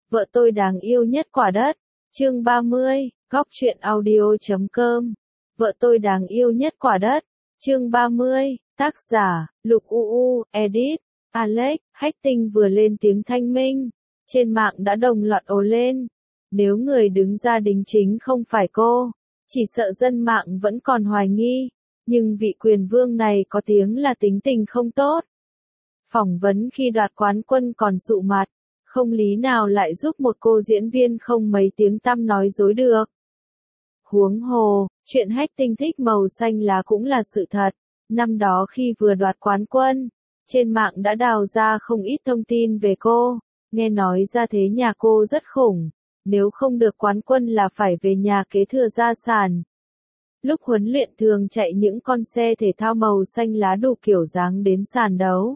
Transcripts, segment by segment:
Vợ tôi đáng yêu nhất quả đất. Chương 30, góc truyện audio.com. Vợ tôi đáng yêu nhất quả đất. Chương 30, tác giả, Lục UU, edit, Alex, Hacking vừa lên tiếng thanh minh. Trên mạng đã đồng loạt ồ lên. Nếu người đứng ra đính chính không phải cô, chỉ sợ dân mạng vẫn còn hoài nghi. Nhưng vị quyền vương này có tiếng là tính tình không tốt. Phỏng vấn khi đoạt quán quân còn sụ mặt. Không lý nào lại giúp một cô diễn viên không mấy tiếng tăm nói dối được. Huống hồ, chuyện Hacking thích màu xanh lá cũng là sự thật. Năm đó khi vừa đoạt quán quân, trên mạng đã đào ra không ít thông tin về cô. Nghe nói ra thế nhà cô rất khủng. Nếu không được quán quân là phải về nhà kế thừa gia sản. Lúc huấn luyện thường chạy những con xe thể thao màu xanh lá đủ kiểu dáng đến sàn đấu.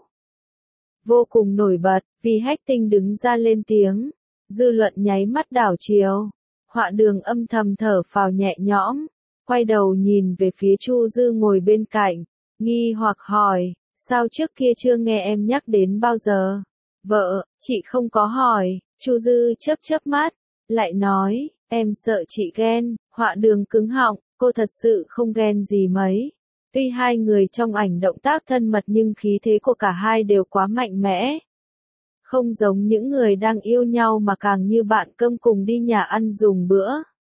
Vô cùng nổi bật, vì Hacking đứng ra lên tiếng, dư luận nháy mắt đảo chiều. Họa Đường âm thầm thở phào nhẹ nhõm, quay đầu nhìn về phía Chu Dư ngồi bên cạnh, nghi hoặc hỏi, sao trước kia chưa nghe em nhắc đến bao giờ? Vợ, chị không có hỏi. Chu Dư chớp mắt, lại nói, em sợ chị ghen. Họa Đường cứng họng, cô thật sự không ghen gì mấy. Tuy hai người trong ảnh động tác thân mật nhưng khí thế của cả hai đều quá mạnh mẽ. Không giống những người đang yêu nhau mà càng như bạn cơm cùng đi nhà ăn dùng bữa.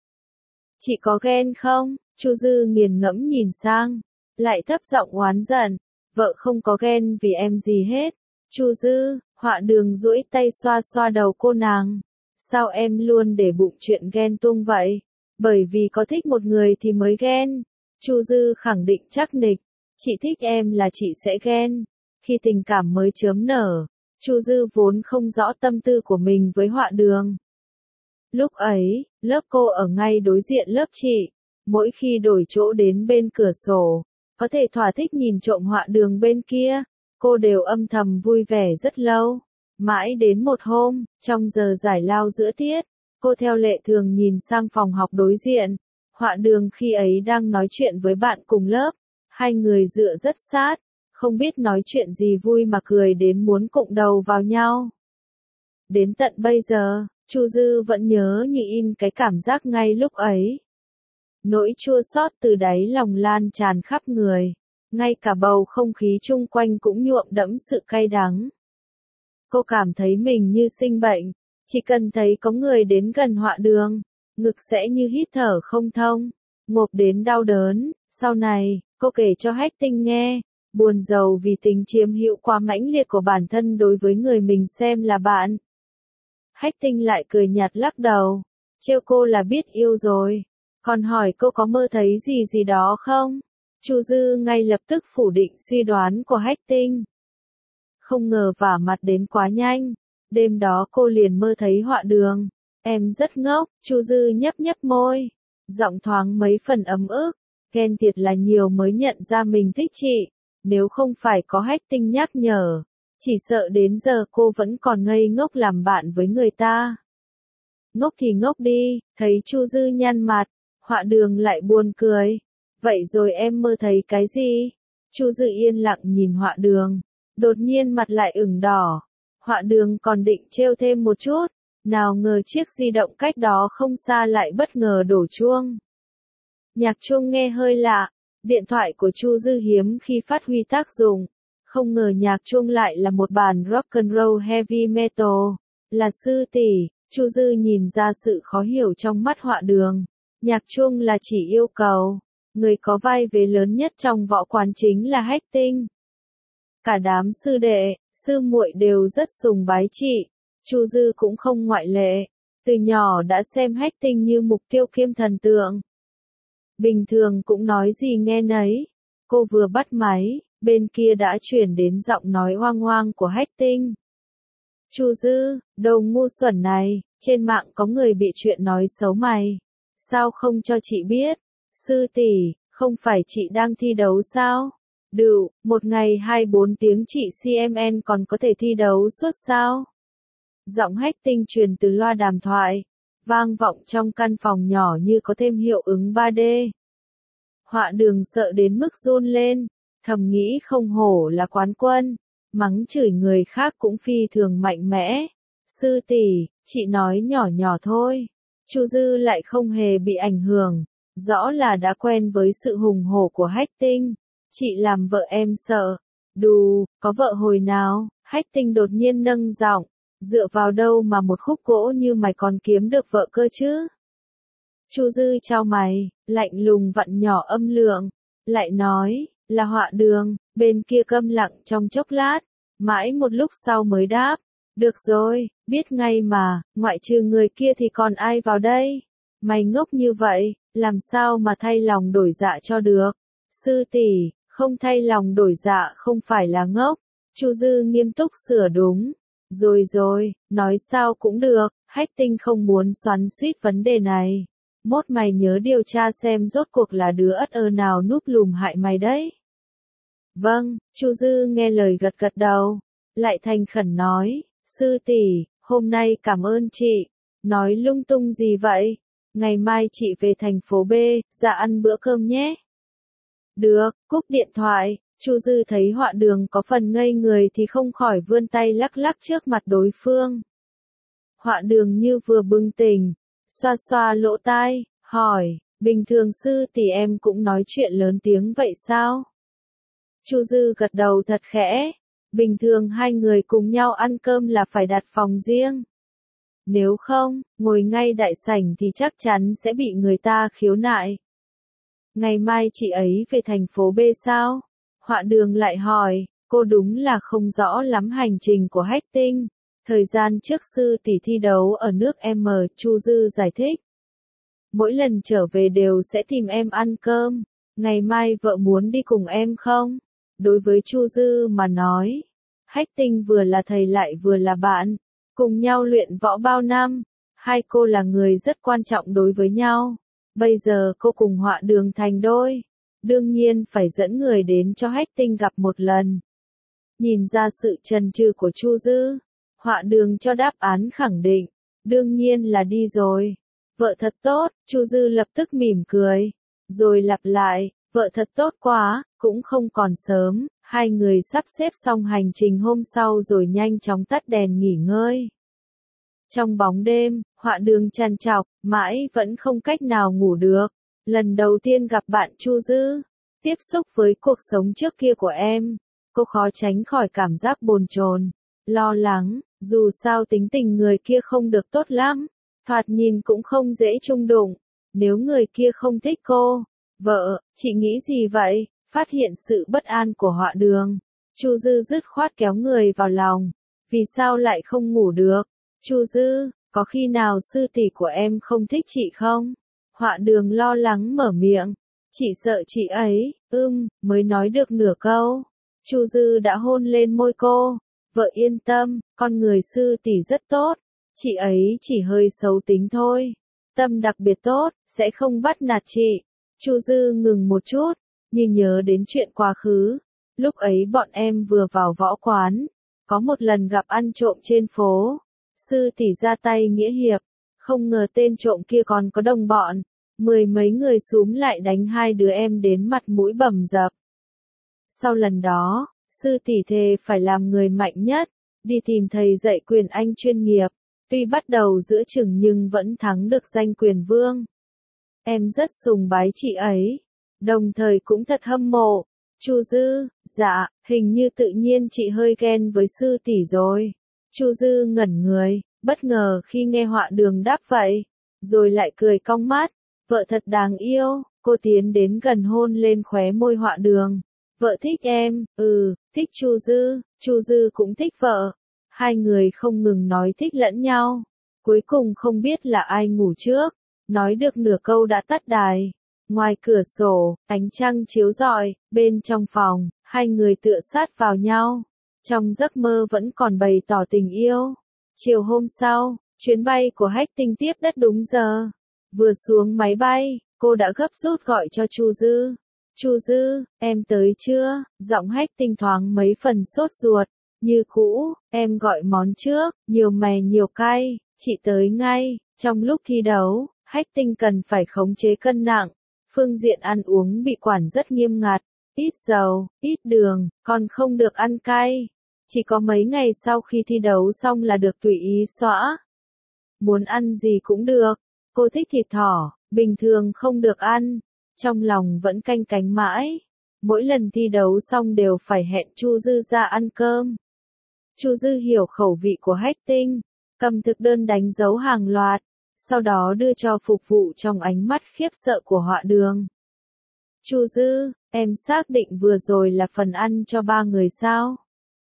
Chị có ghen không? Chu Dư nghiền ngẫm nhìn sang, lại thấp giọng oán giận, vợ không có ghen vì em gì hết. Chu Dư, Họa Đường duỗi tay xoa xoa đầu cô nàng. Sao em luôn để bụng chuyện ghen tuông vậy? Bởi vì có thích một người thì mới ghen. Chu Dư khẳng định chắc nịch, chị thích em là chị sẽ ghen. Khi tình cảm mới chớm nở, Chu Dư vốn không rõ tâm tư của mình với Họa Đường. Lúc ấy, lớp cô ở ngay đối diện lớp chị, mỗi khi đổi chỗ đến bên cửa sổ, có thể thỏa thích nhìn trộm Họa Đường bên kia, cô đều âm thầm vui vẻ rất lâu. Mãi đến một hôm, trong giờ giải lao giữa tiết, cô theo lệ thường nhìn sang phòng học đối diện. Họa Đường khi ấy đang nói chuyện với bạn cùng lớp, hai người dựa rất sát, không biết nói chuyện gì vui mà cười đến muốn cụng đầu vào nhau. Đến tận bây giờ, Chu Dư vẫn nhớ như in cái cảm giác ngay lúc ấy. Nỗi chua xót từ đáy lòng lan tràn khắp người, ngay cả bầu không khí chung quanh cũng nhuộm đẫm sự cay đắng. Cô cảm thấy mình như sinh bệnh, chỉ cần thấy có người đến gần Họa Đường, ngực sẽ như hít thở không thông, ngộp đến đau đớn. Sau này, cô kể cho Hacking nghe, buồn rầu vì tình chiếm hữu quá mãnh liệt của bản thân đối với người mình xem là bạn. Hacking lại cười nhạt lắc đầu, trêu cô là biết yêu rồi, còn hỏi cô có mơ thấy gì đó không? Chu Dư ngay lập tức phủ định suy đoán của Hacking. Không ngờ vả mặt đến quá nhanh, đêm đó cô liền mơ thấy Họa Đường. Em rất ngốc. Chu Dư nhấp môi, giọng thoáng mấy phần ấm ức, ghen thiệt là nhiều mới nhận ra mình thích chị, nếu không phải có Hacking nhắc nhở, chỉ sợ đến giờ cô vẫn còn ngây ngốc làm bạn với người ta. Ngốc thì ngốc đi. Thấy Chu Dư nhăn mặt, Họa Đường lại buồn cười, vậy rồi em mơ thấy cái gì? Chu Dư yên lặng nhìn Họa Đường, đột nhiên mặt lại ửng đỏ. Họa Đường còn định trêu thêm một chút, nào ngờ chiếc di động cách đó không xa lại bất ngờ đổ chuông. Nhạc chuông nghe hơi lạ, điện thoại của Chu Dư hiếm khi phát huy tác dụng, không ngờ nhạc chuông lại là một bản rock and roll heavy metal, là sư tỷ. Chu Dư nhìn ra sự khó hiểu trong mắt Họa Đường, nhạc chuông là chỉ yêu cầu, người có vai vế lớn nhất trong võ quán chính là Hacking. Cả đám sư đệ, sư muội đều rất sùng bái chị. Chu Dư cũng không ngoại lệ, từ nhỏ đã xem Hacking như mục tiêu kiêm thần tượng. Bình thường cũng nói gì nghe nấy. Cô vừa bắt máy, bên kia đã chuyển đến giọng nói oang oang của Hacking. Chu Dư, đồ ngu xuẩn này, trên mạng có người bị chuyện nói xấu mày. Sao không cho chị biết? Sư tỷ, không phải chị đang thi đấu sao? Đựu, một ngày 24 tiếng chị CMN còn có thể thi đấu suốt sao? Giọng Hacking truyền từ loa đàm thoại, vang vọng trong căn phòng nhỏ như có thêm hiệu ứng 3D. Họa Đường sợ đến mức run lên, thầm nghĩ không hổ là quán quân, mắng chửi người khác cũng phi thường mạnh mẽ. Sư tỷ, chị nói nhỏ nhỏ thôi. Chu Dư lại không hề bị ảnh hưởng, rõ là đã quen với sự hùng hổ của Hách Tinh. Chị làm vợ em sợ. Đù, có vợ hồi nào? Hách Tinh đột nhiên nâng giọng, dựa vào đâu mà một khúc gỗ như mày còn kiếm được vợ cơ chứ? Chu Dư chau mày, lạnh lùng vặn nhỏ âm lượng, lại nói, là Họa Đường. Bên kia câm lặng trong chốc lát, mãi một lúc sau mới đáp, được rồi, biết ngay mà, ngoại trừ người kia thì còn ai vào đây? Mày ngốc như vậy, làm sao mà thay lòng đổi dạ cho được? Sư tỷ, không thay lòng đổi dạ không phải là ngốc. Chu Dư nghiêm túc sửa đúng. Rồi rồi, nói sao cũng được, Hách Tinh không muốn xoắn xuýt vấn đề này. Mốt mày nhớ điều tra xem rốt cuộc là đứa ất ơ nào núp lùm hại mày đấy. Vâng, Chu Dư nghe lời gật gật đầu, lại thành khẩn nói, sư tỷ, hôm nay cảm ơn chị. Nói lung tung gì vậy? Ngày mai chị về thành phố B, ra ăn bữa cơm nhé. Được, cúp điện thoại. Chu Dư thấy Họa Đường có phần ngây người thì không khỏi vươn tay lắc lắc trước mặt đối phương. Họa Đường như vừa bừng tỉnh, xoa xoa lỗ tai, hỏi, bình thường sư tỷ em cũng nói chuyện lớn tiếng vậy sao? Chu Dư gật đầu thật khẽ, bình thường hai người cùng nhau ăn cơm là phải đặt phòng riêng. Nếu không, ngồi ngay đại sảnh thì chắc chắn sẽ bị người ta khiếu nại. Ngày mai chị ấy về thành phố B sao? Họa Đường lại hỏi, cô đúng là không rõ lắm hành trình của Hách Tinh. Thời gian trước sư tỷ thi đấu ở nước M, Chu Dư giải thích. Mỗi lần trở về đều sẽ tìm em ăn cơm. Ngày mai vợ muốn đi cùng em không? Đối với Chu Dư mà nói, Hách Tinh vừa là thầy lại vừa là bạn, cùng nhau luyện võ bao năm. Hai cô là người rất quan trọng đối với nhau. Bây giờ cô cùng Họa Đường thành đôi. Đương nhiên phải dẫn người đến cho Hách Tinh gặp một lần. Nhìn ra sự chần chừ của Chu Dư, Họa Đường cho đáp án khẳng định, đương nhiên là đi rồi. Vợ thật tốt, Chu Dư lập tức mỉm cười, rồi lặp lại, vợ thật tốt quá, cũng không còn sớm. Hai người sắp xếp xong hành trình hôm sau rồi nhanh chóng tắt đèn nghỉ ngơi. Trong bóng đêm, Họa Đường trằn trọc, mãi vẫn không cách nào ngủ được. Lần đầu tiên gặp bạn Chu Dư, tiếp xúc với cuộc sống trước kia của em, cô khó tránh khỏi cảm giác bồn chồn, lo lắng, dù sao tính tình người kia không được tốt lắm, thoạt nhìn cũng không dễ chung đụng. Nếu người kia không thích cô, vợ, chị nghĩ gì vậy? Phát hiện sự bất an của Họa Đường, Chu Dư dứt khoát kéo người vào lòng. Vì sao lại không ngủ được? Chu Dư, có khi nào sư tỷ của em không thích chị không? Họa Đường lo lắng mở miệng. Chị sợ chị ấy, mới nói được nửa câu. Chu Dư đã hôn lên môi cô. Vợ yên tâm, con người sư tỷ rất tốt. Chị ấy chỉ hơi xấu tính thôi. Tâm đặc biệt tốt, sẽ không bắt nạt chị. Chu Dư ngừng một chút, như nhớ đến chuyện quá khứ. Lúc ấy bọn em vừa vào võ quán. Có một lần gặp ăn trộm trên phố. Sư tỷ ra tay nghĩa hiệp. Không ngờ tên trộm kia còn có đồng bọn. 10 mấy người xúm lại đánh hai đứa em đến mặt mũi bầm dập. Sau lần đó, sư tỷ thề phải làm người mạnh nhất, đi tìm thầy dạy quyền Anh chuyên nghiệp. Tuy bắt đầu giữa chừng nhưng vẫn thắng được danh quyền vương. Em rất sùng bái chị ấy, đồng thời cũng thật hâm mộ. Chu Dư, dạ, hình như tự nhiên chị hơi ghen với sư tỷ rồi. Chu Dư ngẩn người, bất ngờ khi nghe Họa Đường đáp vậy, rồi lại cười cong mắt. Vợ thật đáng yêu, cô tiến đến gần hôn lên khóe môi Họa Đường. Vợ thích em, thích Chu Dư cũng thích vợ. Hai người không ngừng nói thích lẫn nhau. Cuối cùng không biết là ai ngủ trước, nói được nửa câu đã tắt đài. Ngoài cửa sổ, ánh trăng chiếu rọi, bên trong phòng, hai người tựa sát vào nhau. Trong giấc mơ vẫn còn bày tỏ tình yêu. Chiều hôm sau, chuyến bay của Hách Tinh tiếp đất đúng giờ. Vừa xuống máy bay, cô đã gấp rút gọi cho Chu Dư. Chu Dư, em tới chưa? Giọng Hách Tinh thoáng mấy phần sốt ruột. Như cũ, em gọi món trước, nhiều mè nhiều cay, chị tới ngay. Trong lúc thi đấu, Hách Tinh cần phải khống chế cân nặng. Phương diện ăn uống bị quản rất nghiêm ngặt. Ít dầu, ít đường, còn không được ăn cay. Chỉ có mấy ngày sau khi thi đấu xong là được tùy ý xõa. Muốn ăn gì cũng được, cô thích thịt thỏ, bình thường không được ăn, trong lòng vẫn canh cánh mãi. Mỗi lần thi đấu xong đều phải hẹn Chu Dư ra ăn cơm. Chu Dư hiểu khẩu vị của Hách Tinh, cầm thực đơn đánh dấu hàng loạt, sau đó đưa cho phục vụ trong ánh mắt khiếp sợ của Họa Đường. Chu Dư, em xác định vừa rồi là phần ăn cho 3 người sao?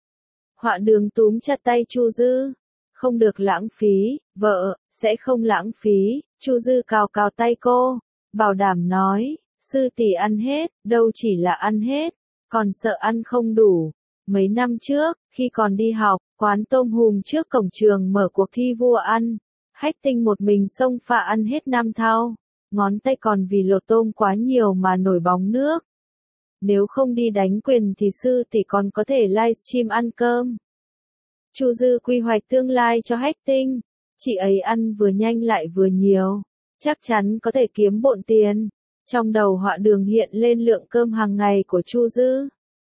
Họa Đường túm chặt tay Chu Dư. Không được lãng phí, vợ, sẽ không lãng phí. Chu Dư cào cào tay cô, bảo đảm nói, sư tỷ ăn hết, đâu chỉ là ăn hết, còn sợ ăn không đủ. Mấy năm trước, khi còn đi học, quán tôm hùm trước cổng trường mở cuộc thi vua ăn. Hách Tinh một mình xông pha ăn hết 5 thau, ngón tay còn vì lột tôm quá nhiều mà nổi bóng nước. Nếu không đi đánh quyền thì sư tỷ còn có thể livestream ăn cơm. Chu Dư quy hoạch tương lai cho Hách Tinh, chị ấy ăn vừa nhanh lại vừa nhiều, chắc chắn có thể kiếm bộn tiền. Trong đầu Họa Đường hiện lên lượng cơm hàng ngày của Chu Dư.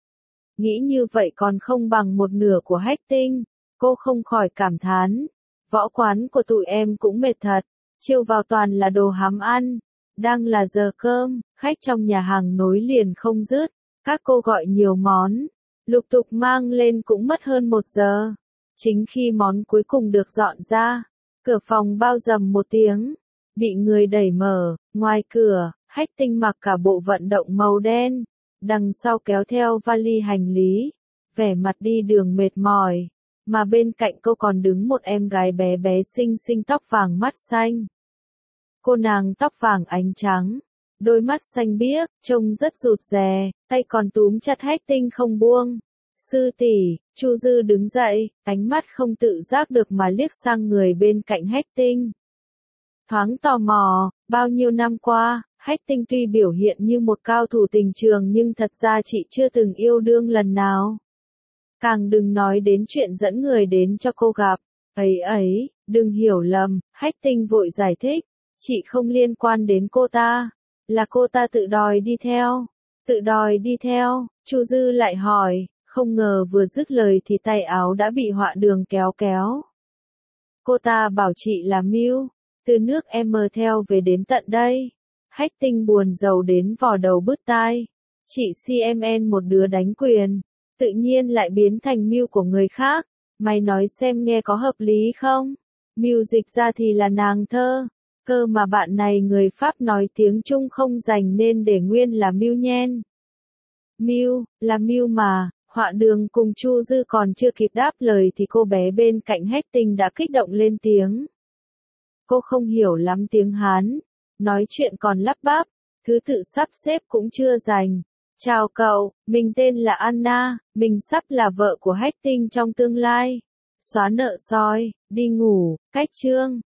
Nghĩ như vậy còn không bằng một nửa của Hách Tinh, cô không khỏi cảm thán. Võ quán của tụi em cũng mệt thật, chiêu vào toàn là đồ hám ăn. Đang là giờ cơm, khách trong nhà hàng nối liền không dứt, các cô gọi nhiều món, lục tục mang lên cũng mất hơn 1 giờ. Chính khi món cuối cùng được dọn ra, cửa phòng bao rầm một tiếng, bị người đẩy mở, ngoài cửa, Hách Tinh mặc cả bộ vận động màu đen, đằng sau kéo theo vali hành lý, vẻ mặt đi đường mệt mỏi, mà bên cạnh cô còn đứng một em gái bé bé xinh xinh tóc vàng mắt xanh. Cô nàng tóc vàng ánh trắng, đôi mắt xanh biếc, trông rất rụt rè, tay còn túm chặt Hách Tinh không buông. Sư tỷ, Chu Dư đứng dậy, ánh mắt không tự giác được mà liếc sang người bên cạnh Hách Tinh. Thoáng tò mò, bao nhiêu năm qua, Hách Tinh tuy biểu hiện như một cao thủ tình trường nhưng thật ra chị chưa từng yêu đương lần nào. Càng đừng nói đến chuyện dẫn người đến cho cô gặp. Ấy, đừng hiểu lầm, Hách Tinh vội giải thích. Chị không liên quan đến cô ta. Là cô ta tự đòi đi theo. Tự đòi đi theo, Chu Dư lại hỏi, không ngờ vừa dứt lời thì tay áo đã bị Họa Đường kéo kéo. Cô ta bảo chị là Miu, từ nước M theo về đến tận đây. Hách Tinh buồn rầu đến vò đầu bứt tai. Chị CMN một đứa đánh quyền, tự nhiên lại biến thành Miu của người khác. Mày nói xem nghe có hợp lý không? Miu dịch ra thì là nàng thơ. Cơ mà bạn này người Pháp nói tiếng Trung không rành nên để nguyên là Miu nhen. Miu, là Miu mà. Họa Đường cùng Chu Dư còn chưa kịp đáp lời thì cô bé bên cạnh Hách Tinh đã kích động lên tiếng. Cô không hiểu lắm tiếng Hán, nói chuyện còn lắp bắp, thứ tự sắp xếp cũng chưa rành. Chào cậu, mình tên là Anna, mình sắp là vợ của Hách Tinh trong tương lai. Xóa nợ soi, đi ngủ, cách chương.